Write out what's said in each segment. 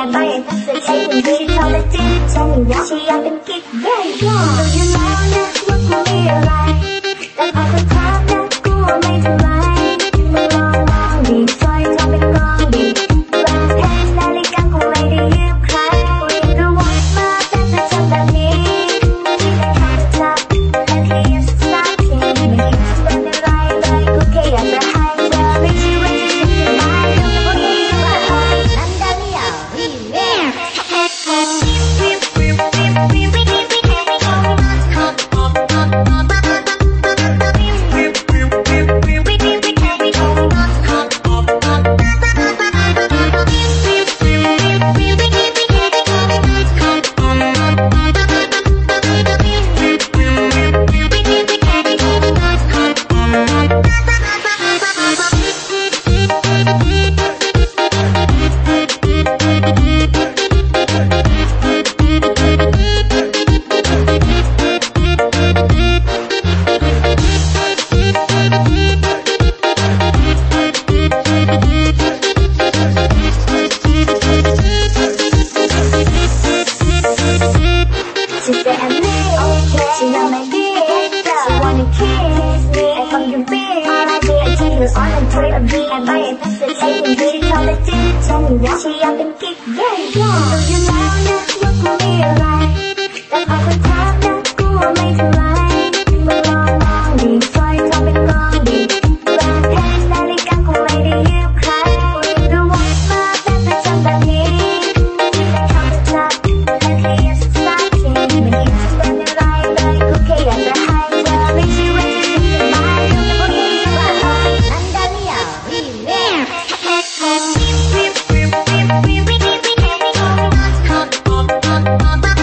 แอบไปแอบพักเสียใจคนดีเท่าและจิ้มฉันอยากเป็นกิ๊กรู้อยู่แล้วนะว่ากูมีอะไรแต่พอคนถามนะกูไม่เท่าไรมาลองดีซอยทำเป็นกองดีแหวนเพชรนาฬิกากูไม่ได้ยืมใครรู้ว่ามาแต่จะทำแบบนี้ที่ได้ทำจับและที่ยังสตาร์ทที่ไม่คิดจะเป็นอะไรเลยกูแค่อยากจะให้เธอไม่ใช่ว่าจะเป็นอะไรวันนี้ว่านั่นได้ไม่เอารีเมShe said I'm me, she not my bitch. She wanna kiss me, I fucking bitch. All I did, I take her on and play a beat. I buy it, that's the tape and beat. Call it dick, tell me that she up and kick, yeah. So you know that look for me alive. That I could talk, that cool, make it right. Long, deep, fight, top and gone, deep. Round pen, nally, got cool, lady, you cry. The one, my best, that's somebody. They come to top, like he is a star. Bye.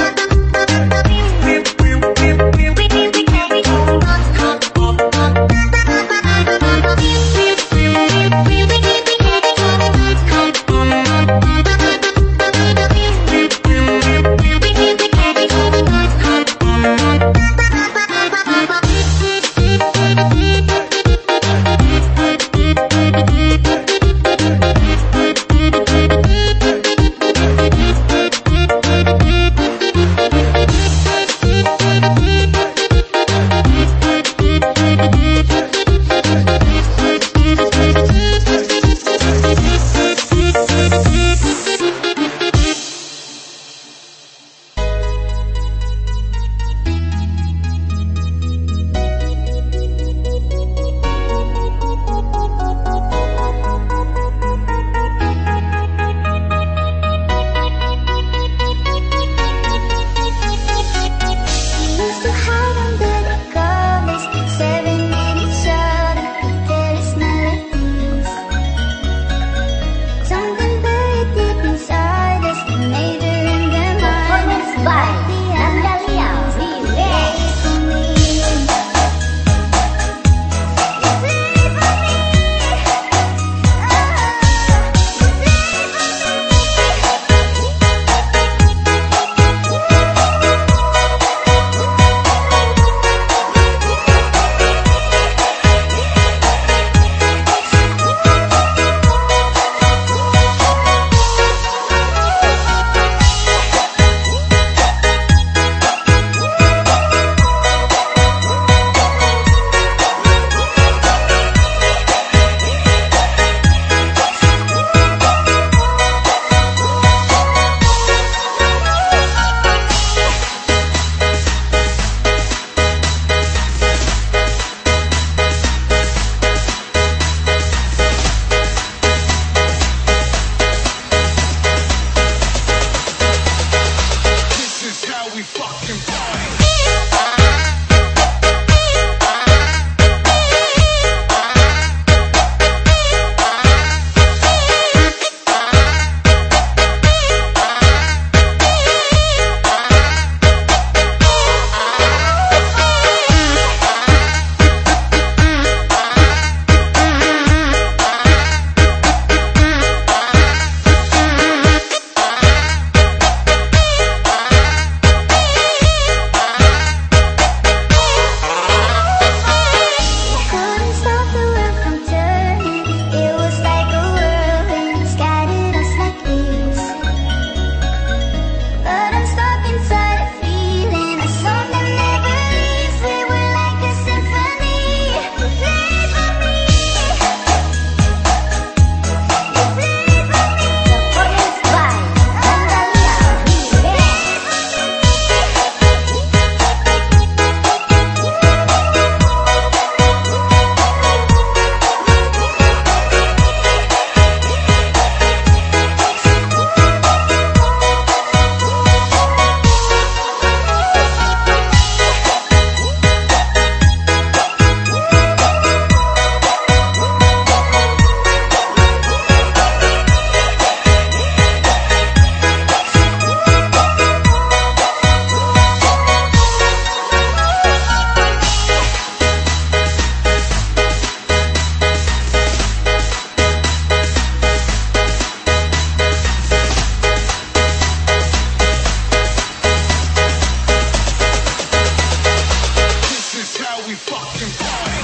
we fucking party.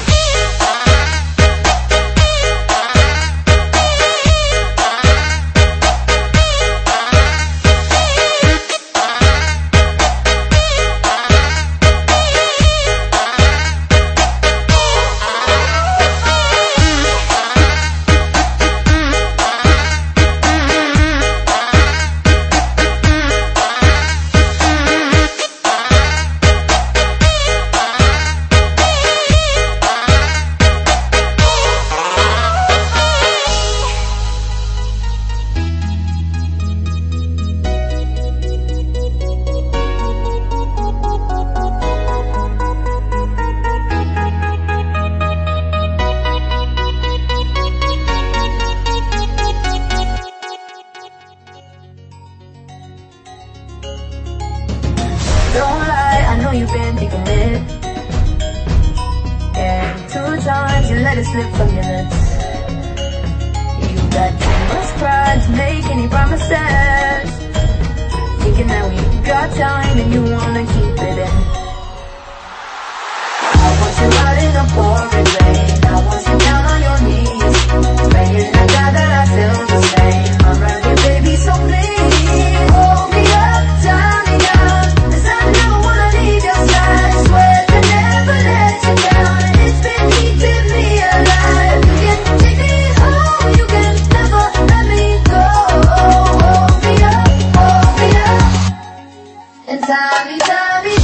Don't lie, I know you've been thinking it. And 2 times you let it slip from your lips. You got too much pride to make any promises. Thinking that we got time and you wanna keep it in. I want you out in the pouring rain. I want you down on your knees, praying to God that I feel the same. I'm right here, baby, so please hold me up, tie me down. I never wanna leave your side. Swear to never let you down. It's been keeping me alive. You can take me home. You can never let me go. Hold me up, and tie me, tie me.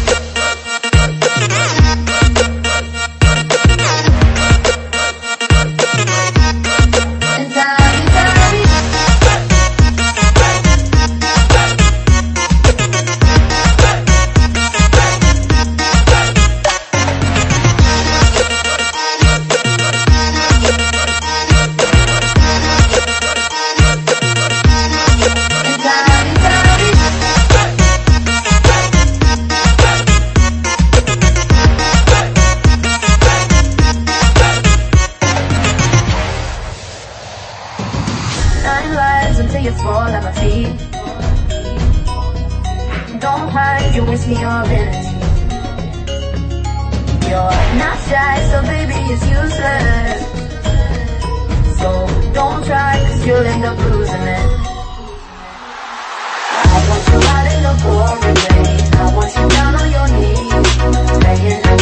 And tie me, tie me. Nine lives until you fall at my feet. Don't hide, you waste me your energy. You're not shy, so baby it's useless. So don't try, cause you'll end up losing it. I want you out in the pouring rain. I want you down on your knees, praying